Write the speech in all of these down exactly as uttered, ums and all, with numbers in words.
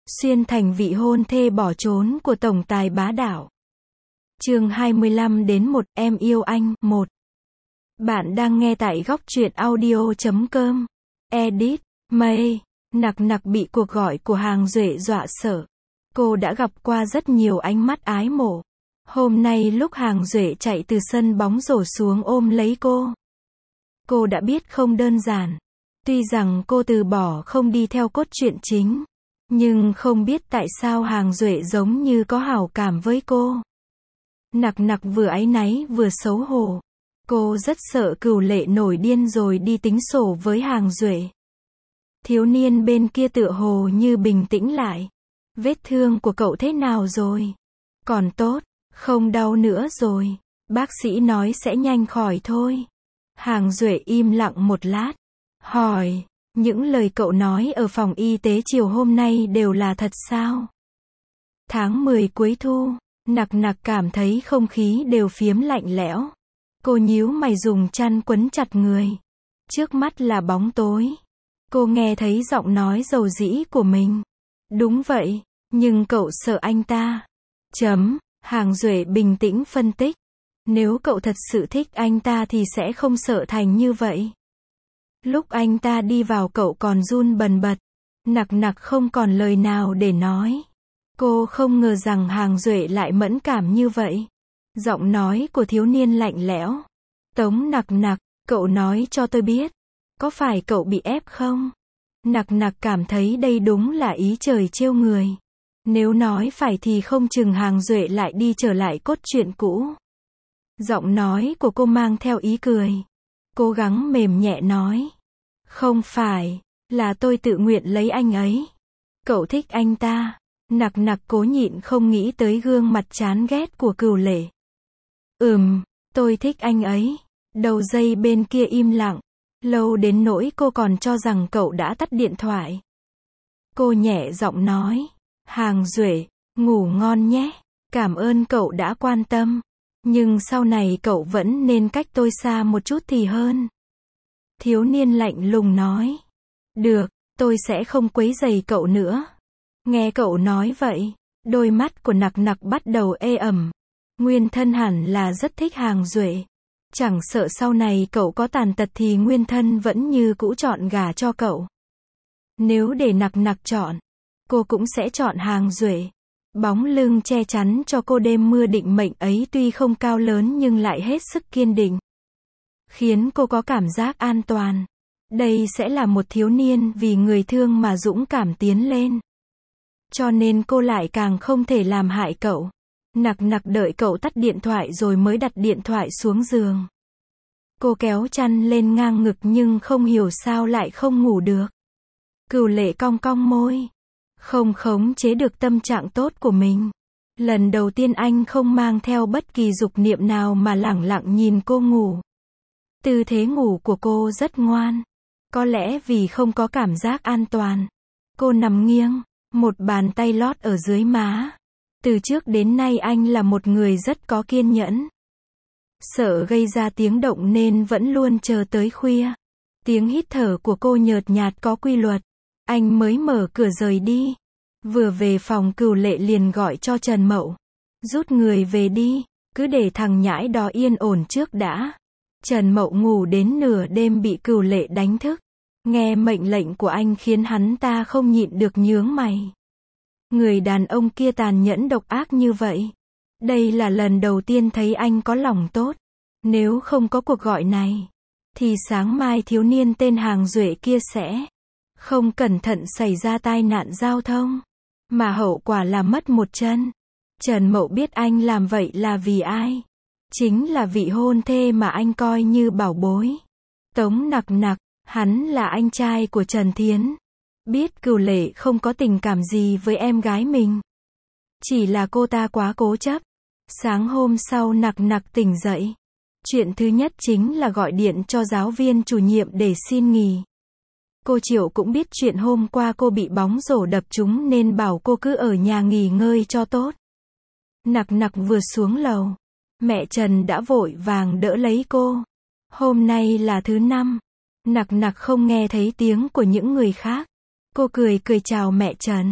Xuyên thành vị hôn thê bỏ trốn của tổng tài bá đạo. Chương hai mươi lăm đến một, em yêu anh, một. Bạn đang nghe tại góc truyện audio chấm com. Edit, May, nặc nặc bị cuộc gọi của Hàng Duệ dọa sợ. Cô đã gặp qua rất nhiều ánh mắt ái mộ. Hôm nay lúc Hàng Duệ chạy từ sân bóng rổ xuống ôm lấy cô, cô đã biết không đơn giản. Tuy rằng cô từ bỏ không đi theo cốt truyện chính, nhưng không biết tại sao Hàng Duệ giống như có hảo cảm với cô. Nặc nặc vừa áy náy vừa xấu hổ. Cô rất sợ Cửu Lệ nổi điên rồi đi tính sổ với Hàng Duệ. Thiếu niên bên kia tựa hồ như bình tĩnh lại. Vết thương của cậu thế nào rồi? Còn tốt, không đau nữa rồi. Bác sĩ nói sẽ nhanh khỏi thôi. Hàng Duệ im lặng một lát, hỏi, những lời cậu nói ở phòng y tế chiều hôm nay đều là thật sao? Tháng mười cuối thu, nặc nặc cảm thấy không khí đều phiếm lạnh lẽo. Cô nhíu mày dùng chăn quấn chặt người. Trước mắt là bóng tối. Cô nghe thấy giọng nói dầu dĩ của mình. Đúng vậy, nhưng cậu sợ anh ta. Chấm, Hàng Duệ bình tĩnh phân tích. Nếu cậu thật sự thích anh ta thì sẽ không sợ thành như vậy. Lúc anh ta đi vào cậu còn run bần bật. Nặc nặc không còn lời nào để nói. Cô không ngờ rằng Hàng Duệ lại mẫn cảm như vậy. Giọng nói của thiếu niên lạnh lẽo. Tống nặc nặc, cậu nói cho tôi biết. Có phải cậu bị ép không? Nặc nặc cảm thấy đây đúng là ý trời trêu người. Nếu nói phải thì không chừng Hàng Duệ lại đi trở lại cốt truyện cũ. Giọng nói của cô mang theo ý cười. Cố gắng mềm nhẹ nói. Không phải, là tôi tự nguyện lấy anh ấy. Cậu thích anh ta. Nặc nặc cố nhịn không nghĩ tới gương mặt chán ghét của Cửu Lệ. Ừm, tôi thích anh ấy. Đầu dây bên kia im lặng. Lâu đến nỗi cô còn cho rằng cậu đã tắt điện thoại. Cô nhẹ giọng nói. Hàng Duệ, ngủ ngon nhé. Cảm ơn cậu đã quan tâm. Nhưng sau này cậu vẫn nên cách tôi xa một chút thì hơn. Thiếu niên lạnh lùng nói. Được, tôi sẽ không quấy rầy cậu nữa. Nghe cậu nói vậy, đôi mắt của nặc nặc bắt đầu ê ẩm. Nguyên thân hẳn là rất thích Hàng Duệ. Chẳng sợ sau này cậu có tàn tật thì nguyên thân vẫn như cũ chọn gả cho cậu. Nếu để nặc nặc chọn, cô cũng sẽ chọn Hàng Duệ. Bóng lưng che chắn cho cô đêm mưa định mệnh ấy tuy không cao lớn nhưng lại hết sức kiên định. Khiến cô có cảm giác an toàn. Đây sẽ là một thiếu niên vì người thương mà dũng cảm tiến lên. Cho nên cô lại càng không thể làm hại cậu. Nặc nặc đợi cậu tắt điện thoại rồi mới đặt điện thoại xuống giường. Cô kéo chăn lên ngang ngực nhưng không hiểu sao lại không ngủ được. Cửu Lệ cong cong môi. Không khống chế được tâm trạng tốt của mình. Lần đầu tiên anh không mang theo bất kỳ dục niệm nào mà lẳng lặng nhìn cô ngủ. Tư thế ngủ của cô rất ngoan. Có lẽ vì không có cảm giác an toàn. Cô nằm nghiêng, một bàn tay lót ở dưới má. Từ trước đến nay anh là một người rất có kiên nhẫn. Sợ gây ra tiếng động nên vẫn luôn chờ tới khuya. Tiếng hít thở của cô nhợt nhạt có quy luật. Anh mới mở cửa rời đi. Vừa về phòng Cửu Lệ liền gọi cho Trần Mậu. Rút người về đi, cứ để thằng nhãi đó yên ổn trước đã. Trần Mậu ngủ đến nửa đêm bị Cửu Lệ đánh thức. Nghe mệnh lệnh của anh khiến hắn ta không nhịn được nhướng mày. Người đàn ông kia tàn nhẫn độc ác như vậy. Đây là lần đầu tiên thấy anh có lòng tốt. Nếu không có cuộc gọi này, thì sáng mai thiếu niên tên Hàng Duệ kia sẽ không cẩn thận xảy ra tai nạn giao thông, mà hậu quả là mất một chân. Trần Mậu biết anh làm vậy là vì ai? Chính là vị hôn thê mà anh coi như bảo bối. Tống nặc nặc, hắn là anh trai của Trần Thiến. Biết Cửu Lệ không có tình cảm gì với em gái mình. Chỉ là cô ta quá cố chấp. Sáng hôm sau nặc nặc tỉnh dậy. Chuyện thứ nhất chính là gọi điện cho giáo viên chủ nhiệm để xin nghỉ. Cô Triệu cũng biết chuyện hôm qua cô bị bóng rổ đập trúng nên bảo cô cứ ở nhà nghỉ ngơi cho tốt. Nặc nặc vừa xuống lầu, mẹ Trần đã vội vàng đỡ lấy cô. Hôm nay là thứ năm. Nặc nặc không nghe thấy tiếng của những người khác. Cô cười cười chào mẹ Trần.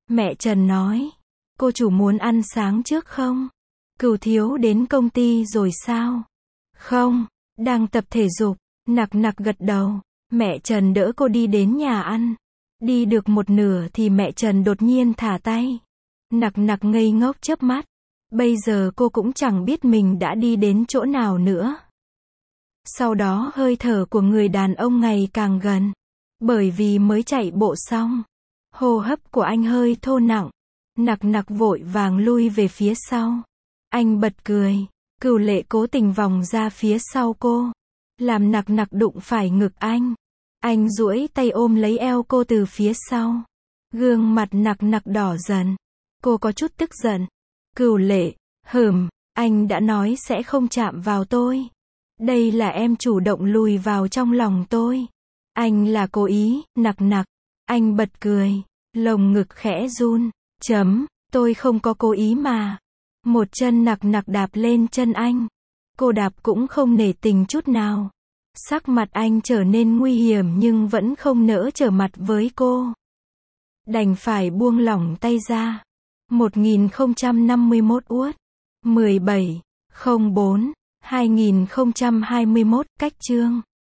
Mẹ Trần nói. Cô chủ muốn ăn sáng trước không? Cửu thiếu đến công ty rồi sao? Không, đang tập thể dục. Nặc nặc gật đầu. Mẹ Trần đỡ cô đi đến nhà ăn. Đi được một nửa thì mẹ Trần đột nhiên thả tay. Nặc nặc ngây ngốc chớp mắt. Bây giờ cô cũng chẳng biết mình đã đi đến chỗ nào nữa. Sau đó hơi thở của người đàn ông ngày càng gần. Bởi vì mới chạy bộ xong. Hô hấp của anh hơi thô nặng. Nặc nặc vội vàng lui về phía sau. Anh bật cười. Cửu Lệ cố tình vòng ra phía sau cô. Làm nặc nặc đụng phải ngực anh. Anh duỗi tay ôm lấy eo cô từ phía sau. Gương mặt nặc nặc đỏ dần. Cô có chút tức giận. Cửu Lệ, hừm, anh đã nói sẽ không chạm vào tôi. Đây là em chủ động lùi vào trong lòng tôi. Anh là cố ý, nặc nặc. Anh bật cười. Lồng ngực khẽ run. Chấm, tôi không có cố ý mà. Một chân nặc nặc đạp lên chân anh. Cô đạp cũng không nể tình chút nào. Sắc mặt anh trở nên nguy hiểm nhưng vẫn không nỡ trở mặt với cô. Đành phải buông lỏng tay ra. một nghìn không trăm năm mươi mốt uất. mười bảy, không bốn, hai nghìn không trăm hai mươi mốt, cách chương.